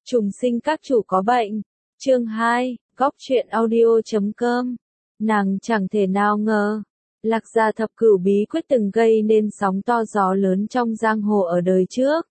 Trùng sinh các chủ có bệnh. Chương 2, góc truyện audio.com. Nàng chẳng thể nào ngờ, Lạc Gia thập cửu bí quyết từng gây nên sóng to gió lớn trong giang hồ ở đời trước.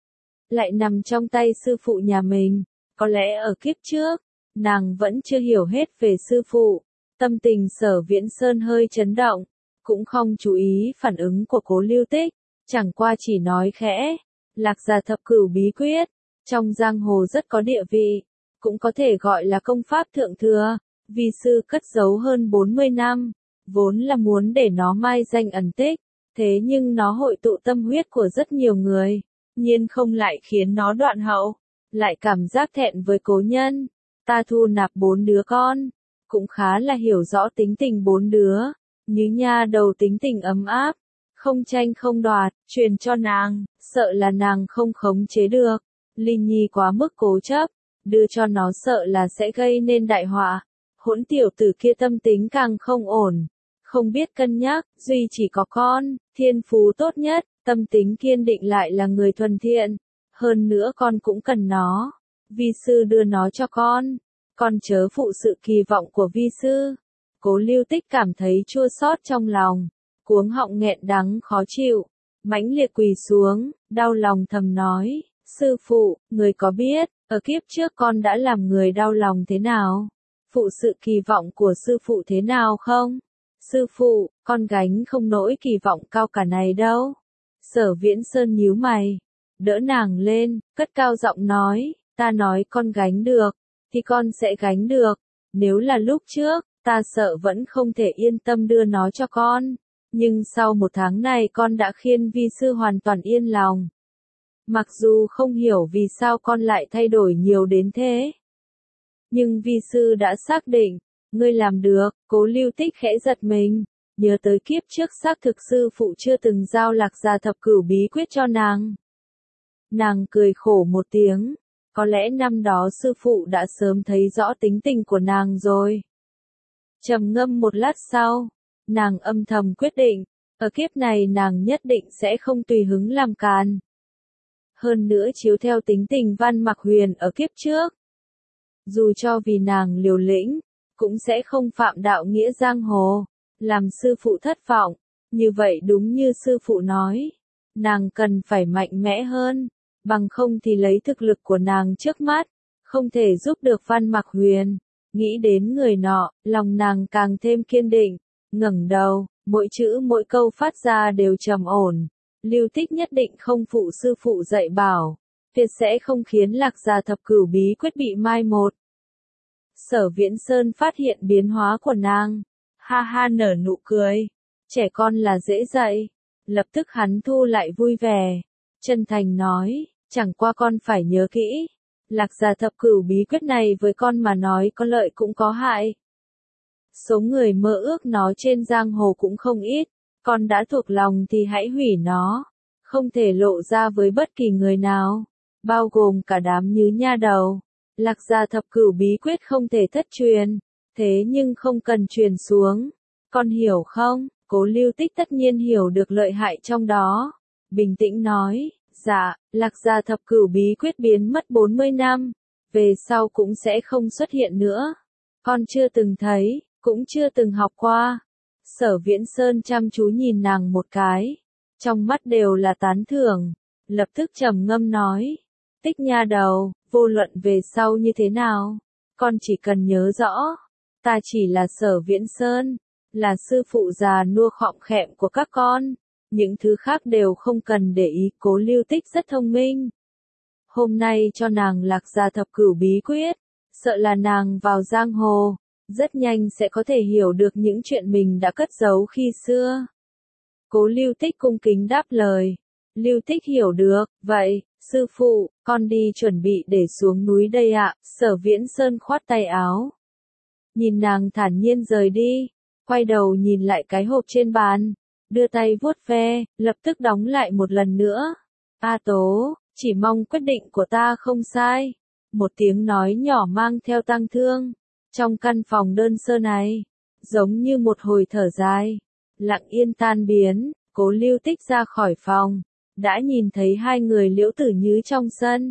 Lại nằm trong tay sư phụ nhà mình, có lẽ ở kiếp trước, nàng vẫn chưa hiểu hết về sư phụ. Tâm tình Sở Viễn Sơn hơi chấn động, cũng không chú ý phản ứng của Cố Lưu Tích, chẳng qua chỉ nói khẽ, Lạc Gia thập cửu bí quyết, trong giang hồ rất có địa vị, cũng có thể gọi là công pháp thượng thừa, vi sư cất giấu hơn 40 năm, vốn là muốn để nó mai danh ẩn tích, thế nhưng nó hội tụ tâm huyết của rất nhiều người, nhiên không lại khiến nó đoạn hậu, lại cảm giác thẹn với cố nhân. Ta thu nạp 4 đứa con, cũng khá là hiểu rõ tính tình 4 đứa, như nha đầu tính tình ấm áp, không tranh không đoạt, truyền cho nàng, sợ là nàng không khống chế được. Linh Nhi quá mức cố chấp, đưa cho nó sợ là sẽ gây nên đại họa. Hỗn tiểu tử kia tâm tính càng không ổn, không biết cân nhắc, duy chỉ có con, thiên phú tốt nhất, tâm tính kiên định lại là người thuần thiện. Hơn nữa con cũng cần nó, vi sư đưa nó cho con chớ phụ sự kỳ vọng của vi sư. Cố Lưu Tích cảm thấy chua xót trong lòng, cuống họng nghẹn đắng khó chịu, mãnh liệt quỳ xuống, đau lòng thầm nói. Sư phụ, người có biết, ở kiếp trước con đã làm người đau lòng thế nào? Phụ sự kỳ vọng của sư phụ thế nào không? Sư phụ, con gánh không nổi kỳ vọng cao cả này đâu. Sở Viễn Sơn nhíu mày, đỡ nàng lên, cất cao giọng nói, ta nói con gánh được, thì con sẽ gánh được. Nếu là lúc trước, ta sợ vẫn không thể yên tâm đưa nó cho con. Nhưng sau 1 tháng này con đã khiến vi sư hoàn toàn yên lòng. Mặc dù không hiểu vì sao con lại thay đổi nhiều đến thế. Nhưng vi sư đã xác định, ngươi làm được. Cố Lưu Tích khẽ giật mình, nhớ tới kiếp trước xác thực sư phụ chưa từng giao Lạc Gia thập cửu bí quyết cho nàng. Nàng cười khổ một tiếng, có lẽ năm đó sư phụ đã sớm thấy rõ tính tình của nàng rồi. Trầm ngâm một lát sau, nàng âm thầm quyết định, ở kiếp này nàng nhất định sẽ không tùy hứng làm càn. Hơn nữa chiếu theo tính tình Văn Mặc Huyền ở kiếp trước. Dù cho vì nàng liều lĩnh, cũng sẽ không phạm đạo nghĩa giang hồ, làm sư phụ thất vọng. Như vậy đúng như sư phụ nói, nàng cần phải mạnh mẽ hơn, bằng không thì lấy thực lực của nàng trước mắt, không thể giúp được Văn Mặc Huyền. Nghĩ đến người nọ, lòng nàng càng thêm kiên định, ngẩng đầu, mỗi chữ mỗi câu phát ra đều trầm ổn. Lưu Tích nhất định không phụ sư phụ dạy bảo, tuyệt sẽ không khiến Lạc Gia thập cửu bí quyết bị mai một. Sở Viễn Sơn phát hiện biến hóa của nàng, ha ha nở nụ cười, trẻ con là dễ dạy, lập tức hắn thu lại vui vẻ, chân thành nói, chẳng qua con phải nhớ kỹ, Lạc Gia thập cửu bí quyết này với con mà nói có lợi cũng có hại. Số người mơ ước nó trên giang hồ cũng không ít. Con đã thuộc lòng thì hãy hủy nó, không thể lộ ra với bất kỳ người nào, bao gồm cả đám nhứ nha đầu. Lạc Gia thập cửu bí quyết không thể thất truyền, thế nhưng không cần truyền xuống. Con hiểu không? Cố Lưu Tích tất nhiên hiểu được lợi hại trong đó. Bình tĩnh nói, dạ, Lạc Gia thập cửu bí quyết biến mất 40 năm, về sau cũng sẽ không xuất hiện nữa. Con chưa từng thấy, cũng chưa từng học qua. Sở Viễn Sơn chăm chú nhìn nàng một cái, trong mắt đều là tán thưởng, lập tức trầm ngâm nói, Tích nha đầu, vô luận về sau như thế nào, con chỉ cần nhớ rõ, ta chỉ là Sở Viễn Sơn, là sư phụ già nua khọm khẹm của các con, những thứ khác đều không cần để ý. Cố Lưu Tích rất thông minh. Hôm nay cho nàng Lạc Gia thập cửu bí quyết, sợ là nàng vào giang hồ, rất nhanh sẽ có thể hiểu được những chuyện mình đã cất giấu khi xưa. Cố Lưu Tích cung kính đáp lời. Lưu Tích hiểu được, vậy, sư phụ, con đi chuẩn bị để xuống núi đây ạ. Sở Viễn Sơn khoát tay áo. Nhìn nàng thản nhiên rời đi, quay đầu nhìn lại cái hộp trên bàn, đưa tay vuốt ve, lập tức đóng lại một lần nữa. A Tố, chỉ mong quyết định của ta không sai. Một tiếng nói nhỏ mang theo tang thương. Trong căn phòng đơn sơ này, giống như một hồi thở dài, lặng yên tan biến. Cố Lưu Tích ra khỏi phòng, đã nhìn thấy 2 người Liễu Tử Nhứ trong sân.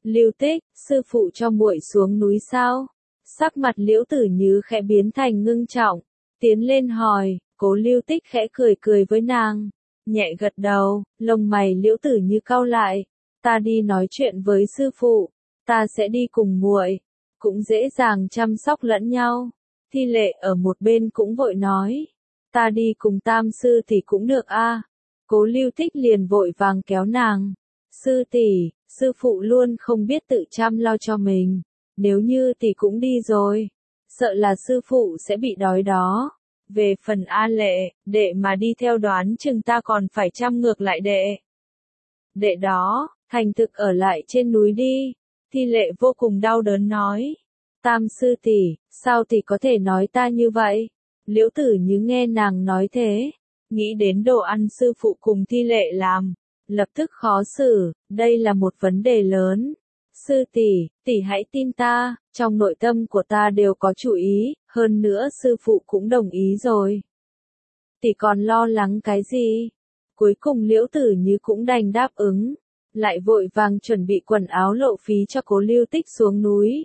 Lưu Tích, sư phụ cho muội xuống núi sao? Sắc mặt Liễu Tử Như khẽ biến thành ngưng trọng, tiến lên hỏi, Cố Lưu Tích khẽ cười cười với nàng, nhẹ gật đầu, lông mày Liễu Tử Như cau lại, ta đi nói chuyện với sư phụ, ta sẽ đi cùng muội, cũng dễ dàng chăm sóc lẫn nhau. Thi Lệ ở một bên cũng vội nói, ta đi cùng Tam sư thì cũng được a. Cố Lưu Tích liền vội vàng kéo nàng, sư tỷ, sư phụ luôn không biết tự chăm lo cho mình, nếu như tỷ cũng đi rồi, sợ là sư phụ sẽ bị đói đó. Về phần A Lệ, đệ mà đi theo đoán chừng ta còn phải chăm ngược lại đệ. Đệ đó, thành thực ở lại trên núi đi. Thi Lệ vô cùng đau đớn nói. Tam sư tỷ, sao tỷ có thể nói ta như vậy? Liễu Tử Như nghe nàng nói thế, nghĩ đến đồ ăn sư phụ cùng Thi Lệ làm, lập tức khó xử, đây là một vấn đề lớn. Sư tỷ, tỷ hãy tin ta, trong nội tâm của ta đều có chủ ý, hơn nữa sư phụ cũng đồng ý rồi. Tỷ còn lo lắng cái gì? Cuối cùng Liễu Tử Như cũng đành đáp ứng, lại vội vàng chuẩn bị quần áo lộ phí cho Cố Lưu Tích xuống núi.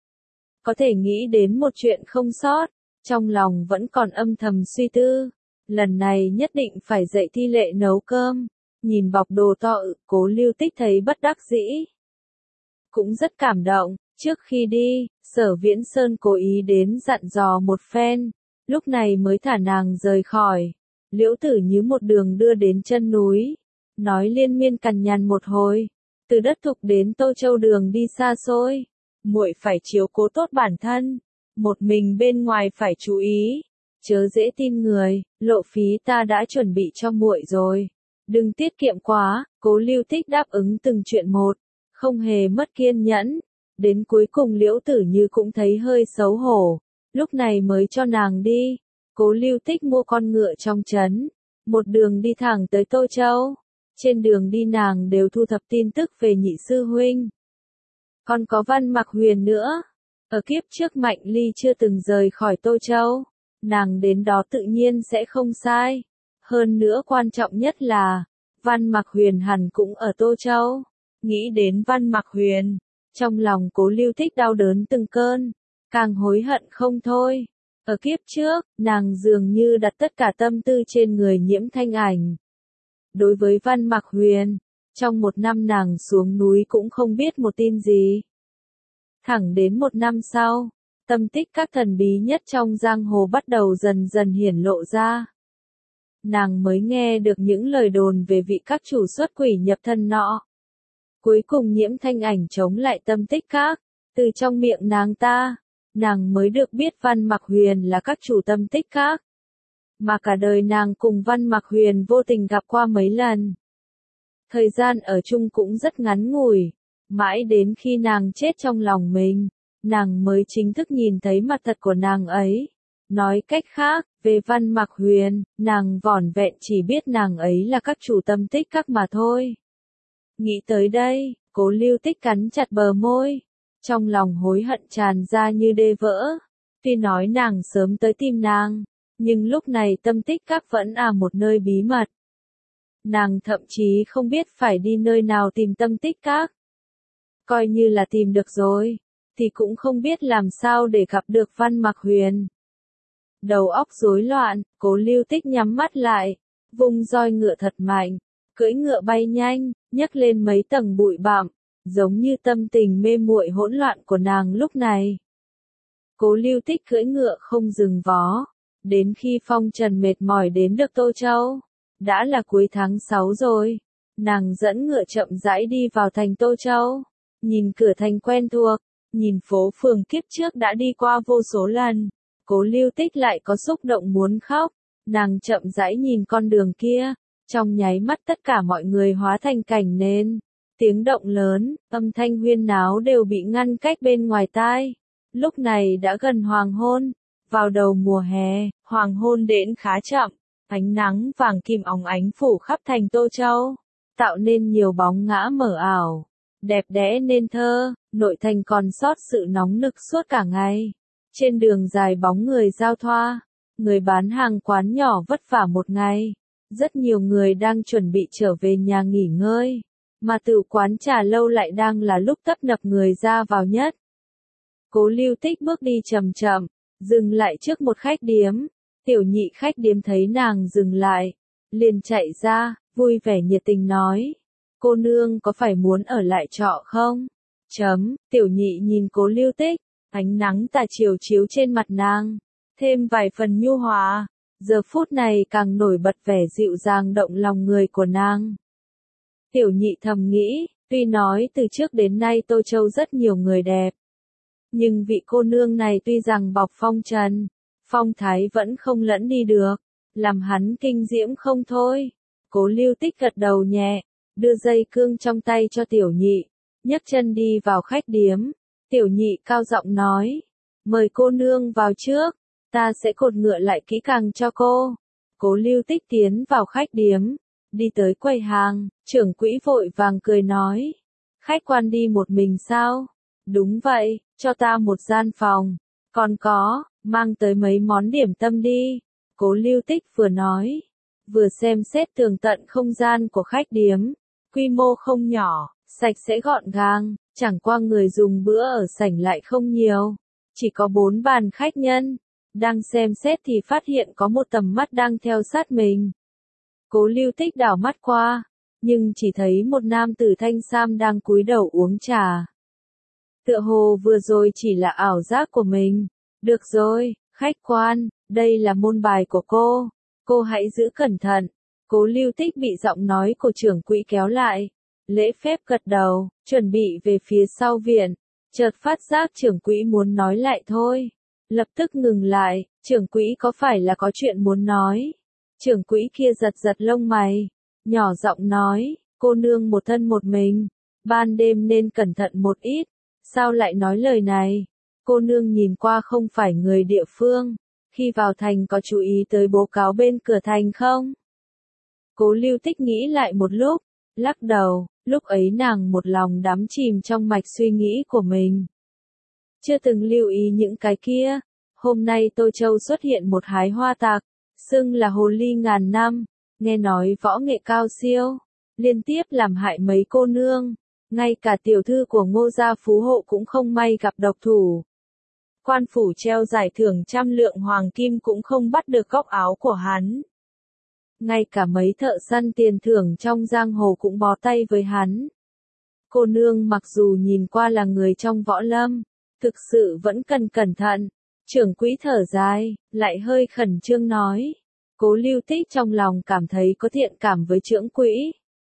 Có thể nghĩ đến một chuyện không sót, trong lòng vẫn còn âm thầm suy tư, lần này nhất định phải dạy Thi Lệ nấu cơm. Nhìn bọc đồ to Cố Lưu Tích thấy bất đắc dĩ, cũng rất cảm động. Trước khi đi, Sở Viễn Sơn cố ý đến dặn dò một phen, lúc này mới thả nàng rời khỏi. Liễu Tử Như một đường đưa đến chân núi, nói liên miên cằn nhằn một hồi, từ đất thục đến Tô Châu đường đi xa xôi, muội phải chiếu cố tốt bản thân, một mình bên ngoài phải chú ý, chớ dễ tin người, lộ phí ta đã chuẩn bị cho muội rồi, đừng tiết kiệm quá. Cố Lưu Tích đáp ứng từng chuyện một, không hề mất kiên nhẫn. Đến cuối cùng Liễu Tử Như cũng thấy hơi xấu hổ, lúc này mới cho nàng đi. Cố Lưu Tích mua con ngựa trong trấn, một đường đi thẳng tới Tô Châu. Trên đường đi nàng đều thu thập tin tức về nhị sư huynh. Còn có Văn Mặc Huyền nữa. Ở kiếp trước Mạnh Ly chưa từng rời khỏi Tô Châu, nàng đến đó tự nhiên sẽ không sai. Hơn nữa quan trọng nhất là, Văn Mặc Huyền hẳn cũng ở Tô Châu. Nghĩ đến Văn Mặc Huyền, trong lòng Cố Lưu Tích đau đớn từng cơn, càng hối hận không thôi. Ở kiếp trước, nàng dường như đặt tất cả tâm tư trên người Nhiễm Thanh Ảnh. Đối với Văn Mặc Huyền, trong một năm nàng xuống núi cũng không biết một tin gì. Thẳng đến một năm sau, tâm tích các thần bí nhất trong giang hồ bắt đầu dần dần hiển lộ ra. Nàng mới nghe được những lời đồn về vị các chủ xuất quỷ nhập thân nọ. Cuối cùng Nhiễm Thanh Ảnh chống lại tâm tích các, từ trong miệng nàng mới được biết Văn Mặc Huyền là các chủ tâm tích các. Mà cả đời nàng cùng Văn Mặc Huyền vô tình gặp qua mấy lần. Thời gian ở chung cũng rất ngắn ngủi, mãi đến khi nàng chết trong lòng mình, nàng mới chính thức nhìn thấy mặt thật của nàng ấy. Nói cách khác, về Văn Mặc Huyền, nàng vỏn vẹn chỉ biết nàng ấy là các chủ tâm tích các mà thôi. Nghĩ tới đây, Cố Lưu Tích cắn chặt bờ môi, trong lòng hối hận tràn ra như đê vỡ. Tuy nói nàng sớm tới tìm nàng, nhưng lúc này tâm tích các vẫn là một nơi bí mật. Nàng thậm chí không biết phải đi nơi nào tìm tâm tích các. Coi như là tìm được rồi, thì cũng không biết làm sao để gặp được Văn Mặc Huyền. Đầu óc rối loạn, Cố Lưu Tích nhắm mắt lại, vung roi ngựa thật mạnh, cưỡi ngựa bay nhanh, nhấc lên mấy tầng bụi bặm, giống như tâm tình mê muội hỗn loạn của nàng lúc này. Cố Lưu Tích cưỡi ngựa không dừng vó, đến khi phong trần mệt mỏi đến được Tô Châu, đã là cuối tháng 6 rồi, nàng dẫn ngựa chậm rãi đi vào thành Tô Châu, nhìn cửa thành quen thuộc, nhìn phố phường kiếp trước đã đi qua vô số lần, Cố Lưu Tích lại có xúc động muốn khóc, nàng chậm rãi nhìn con đường kia, trong nháy mắt tất cả mọi người hóa thành cảnh nền, tiếng động lớn, âm thanh huyên náo đều bị ngăn cách bên ngoài tai. Lúc này đã gần hoàng hôn, vào đầu mùa hè, hoàng hôn đến khá chậm, ánh nắng vàng kim óng ánh phủ khắp thành Tô Châu, tạo nên nhiều bóng ngã mờ ảo, đẹp đẽ nên thơ, nội thành còn sót sự nóng nực suốt cả ngày. Trên đường dài bóng người giao thoa, người bán hàng quán nhỏ vất vả một ngày, rất nhiều người đang chuẩn bị trở về nhà nghỉ ngơi. mà tử quán trà lâu lại đang là lúc tấp nập người ra vào nhất. Cố Lưu Tích bước đi chậm chậm, dừng lại trước một khách điếm. Tiểu nhị khách điếm thấy nàng dừng lại, liền chạy ra, vui vẻ nhiệt tình nói. Cô nương có phải muốn ở lại trọ không? Tiểu nhị nhìn Cố Lưu Tích, ánh nắng tà chiều chiếu trên mặt nàng, thêm vài phần nhu hòa, giờ phút này càng nổi bật vẻ dịu dàng động lòng người của nàng. Tiểu nhị thầm nghĩ, tuy nói từ trước đến nay Tô Châu rất nhiều người đẹp, nhưng vị cô nương này tuy rằng bọc phong trần, phong thái vẫn không lẫn đi được, làm hắn kinh diễm không thôi. Cố Lưu Tích gật đầu nhẹ, đưa dây cương trong tay cho tiểu nhị, nhấc chân đi vào khách điếm. Tiểu nhị cao giọng nói, mời cô nương vào trước, ta sẽ cột ngựa lại kỹ càng cho cô. Cố Lưu Tích tiến vào khách điếm, đi tới quầy hàng, trưởng quỹ vội vàng cười nói, khách quan đi một mình sao? Đúng vậy, cho ta một gian phòng, còn có, mang tới mấy món điểm tâm đi. Cố Lưu Tích vừa nói, vừa xem xét tường tận không gian của khách điếm, quy mô không nhỏ, sạch sẽ gọn gàng, chẳng qua người dùng bữa ở sảnh lại không nhiều, chỉ có 4 bàn khách nhân. Đang xem xét thì phát hiện có một tầm mắt đang theo sát mình. Cố Lưu Tích đảo mắt qua, nhưng chỉ thấy một nam tử thanh sam đang cúi đầu uống trà. Tựa hồ vừa rồi chỉ là ảo giác của mình. Được rồi, khách quan, đây là môn bài của cô hãy giữ cẩn thận. Cố Lưu Tích bị giọng nói của trưởng quỹ kéo lại, lễ phép gật đầu, chuẩn bị về phía sau viện, chợt phát giác trưởng quỹ muốn nói lại thôi. Lập tức ngừng lại, trưởng quỹ có phải là có chuyện muốn nói? Trưởng quỹ kia giật giật lông mày, nhỏ giọng nói, cô nương một thân một mình, ban đêm nên cẩn thận một ít, sao lại nói lời này? Cô nương nhìn qua không phải người địa phương, khi vào thành có chú ý tới bố cáo bên cửa thành không? Cố Lưu Tích nghĩ lại một lúc, lắc đầu, lúc ấy nàng một lòng đắm chìm trong mạch suy nghĩ của mình. Chưa từng lưu ý những cái kia, hôm nay Tô Châu xuất hiện một hái hoa tạc, xưng là hồ ly ngàn năm, nghe nói võ nghệ cao siêu, liên tiếp làm hại mấy cô nương, ngay cả tiểu thư của Ngô gia phú hộ cũng không may gặp độc thủ. Quan phủ treo giải thưởng 100 lượng hoàng kim cũng không bắt được góc áo của hắn. Ngay cả mấy thợ săn tiền thưởng trong giang hồ cũng bó tay với hắn. Cô nương mặc dù nhìn qua là người trong võ lâm, thực sự vẫn cần cẩn thận. Trưởng quỹ thở dài, lại hơi khẩn trương nói. Cố Lưu Tích trong lòng cảm thấy có thiện cảm với trưởng quỹ.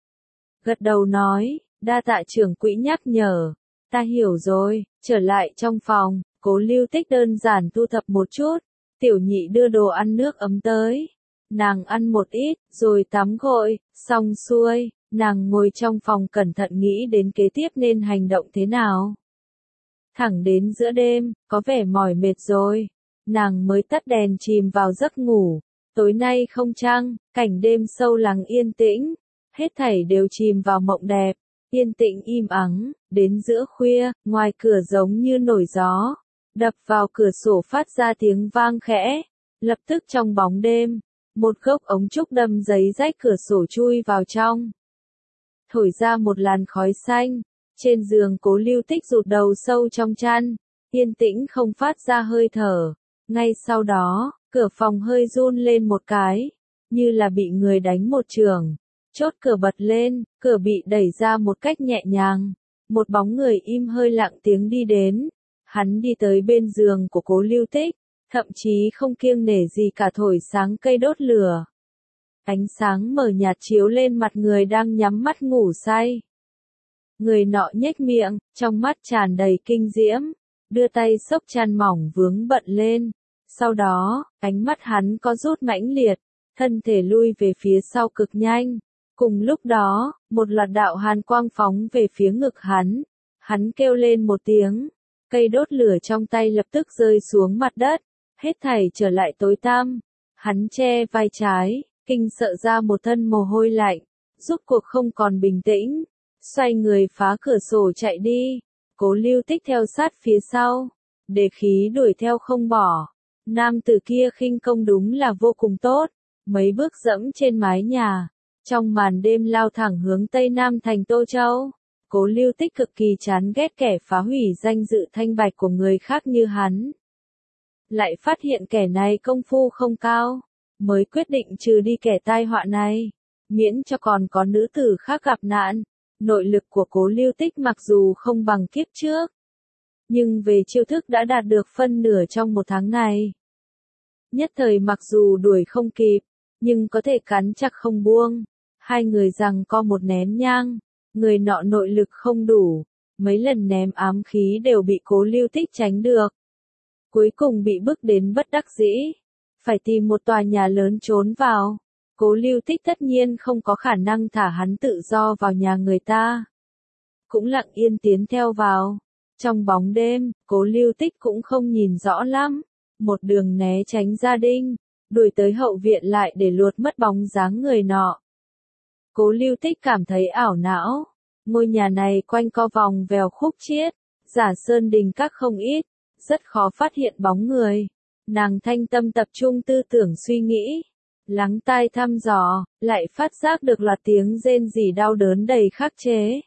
Gật đầu nói, đa tạ trưởng quỹ nhắc nhở, ta hiểu rồi. Trở lại trong phòng, Cố Lưu Tích đơn giản thu thập một chút, tiểu nhị đưa đồ ăn nước ấm tới. Nàng ăn một ít, rồi tắm gội, xong xuôi, nàng ngồi trong phòng cẩn thận nghĩ đến kế tiếp nên hành động thế nào. Thẳng đến giữa đêm, có vẻ mỏi mệt rồi, nàng mới tắt đèn chìm vào giấc ngủ. Tối nay không trăng, cảnh đêm sâu lắng yên tĩnh, hết thảy đều chìm vào mộng đẹp, yên tĩnh im ắng. Đến giữa khuya, ngoài cửa giống như nổi gió, đập vào cửa sổ phát ra tiếng vang khẽ. Lập tức trong bóng đêm, một gốc ống trúc đâm giấy rách cửa sổ chui vào trong, thổi ra một làn khói xanh. Trên giường Cố Lưu Tích rụt đầu sâu trong chăn, yên tĩnh không phát ra hơi thở. Ngay sau đó, cửa phòng hơi run lên một cái, như là bị người đánh một chưởng. Chốt cửa bật lên, cửa bị đẩy ra một cách nhẹ nhàng. Một bóng người im hơi lặng tiếng đi đến. Hắn đi tới bên giường của Cố Lưu Tích, thậm chí không kiêng nể gì cả thổi sáng cây đốt lửa. Ánh sáng mờ nhạt chiếu lên mặt người đang nhắm mắt ngủ say. Người nọ nhếch miệng, trong mắt tràn đầy kinh diễm, đưa tay xốc chăn mỏng vướng bận lên. Sau đó, ánh mắt hắn có rút mãnh liệt, thân thể lui về phía sau cực nhanh. Cùng lúc đó, một loạt đạo hàn quang phóng về phía ngực hắn. Hắn kêu lên một tiếng, cây đốt lửa trong tay lập tức rơi xuống mặt đất, hết thảy trở lại tối tăm. Hắn che vai trái, kinh sợ ra một thân mồ hôi lạnh, rốt cuộc không còn bình tĩnh, xoay người phá cửa sổ chạy đi. Cố Lưu Tích theo sát phía sau, để khí đuổi theo không bỏ. Nam tử kia khinh công đúng là vô cùng tốt, mấy bước dẫm trên mái nhà, Trong màn đêm lao thẳng hướng Tây Nam thành Tô Châu, Cố Lưu Tích cực kỳ chán ghét kẻ phá hủy danh dự thanh bạch của người khác như hắn. Lại phát hiện kẻ này công phu không cao, mới quyết định trừ đi kẻ tai họa này, miễn cho còn có nữ tử khác gặp nạn. Nội lực của Cố Lưu Tích mặc dù không bằng kiếp trước, nhưng về chiêu thức đã đạt được phân nửa trong một tháng này. Nhất thời mặc dù đuổi không kịp, nhưng có thể cắn chặt không buông. Hai người giằng co một nén nhang, người nọ nội lực không đủ, mấy lần ném ám khí đều bị Cố Lưu Tích tránh được. Cuối cùng bị bức đến bất đắc dĩ, phải tìm một tòa nhà lớn trốn vào. Cố Lưu Tích tất nhiên không có khả năng thả hắn tự do vào nhà người ta. Cũng lặng yên tiến theo vào. Trong bóng đêm, Cố Lưu Tích cũng không nhìn rõ lắm. Một đường né tránh gia đình, đuổi tới hậu viện lại để luột mất bóng dáng người nọ. Cố Lưu Tích cảm thấy ảo não. Ngôi nhà này quanh co vòng vèo khúc chiết, giả sơn đình các không ít, rất khó phát hiện bóng người. Nàng thanh tâm tập trung tư tưởng suy nghĩ, lắng tai thăm dò, lại phát giác được loạt tiếng rên rỉ đau đớn đầy khắc chế.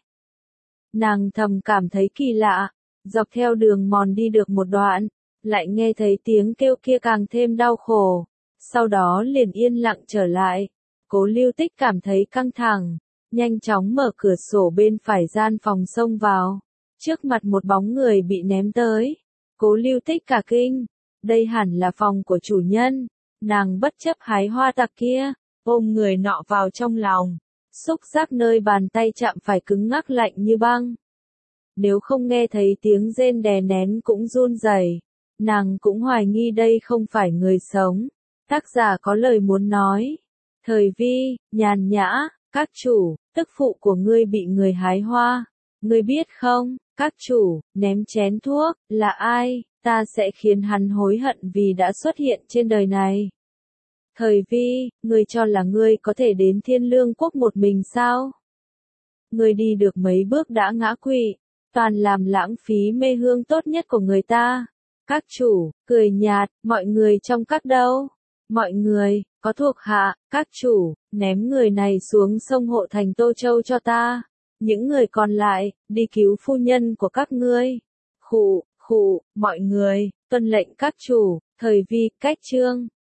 Nàng thầm cảm thấy kỳ lạ, dọc theo đường mòn đi được một đoạn, lại nghe thấy tiếng kêu kia càng thêm đau khổ, sau đó liền yên lặng trở lại. Cố Lưu Tích cảm thấy căng thẳng, nhanh chóng mở cửa sổ bên phải gian phòng xông vào. Trước mặt một bóng người bị ném tới. Cố Lưu Tích cả kinh, đây hẳn là phòng của chủ nhân. Nàng bất chấp hái hoa tặc kia, ôm người nọ vào trong lòng. Xúc giác nơi bàn tay chạm phải cứng ngắc lạnh như băng. Nếu không nghe thấy tiếng rên đè nén cũng run rẩy, nàng cũng hoài nghi đây không phải người sống. Tác giả có lời muốn nói. Thời vi, nhàn nhã, các chủ, tức phụ của ngươi bị người hái hoa. Ngươi biết không, các chủ, ném chén thuốc, là ai, ta sẽ khiến hắn hối hận vì đã xuất hiện trên đời này. Thời vi, ngươi cho là ngươi có thể đến Thiên Lương Quốc một mình sao? Ngươi đi được mấy bước đã ngã quỵ, toàn làm lãng phí mê hương tốt nhất của người ta. Các chủ, cười nhạt, mọi người trong các đâu? Mọi người, có thuộc hạ, các chủ, ném người này xuống sông Hộ thành Tô Châu cho ta. Những người còn lại, đi cứu phu nhân của các ngươi. Khụ, mọi người, tuân lệnh các chủ. Thời vi, cách chương.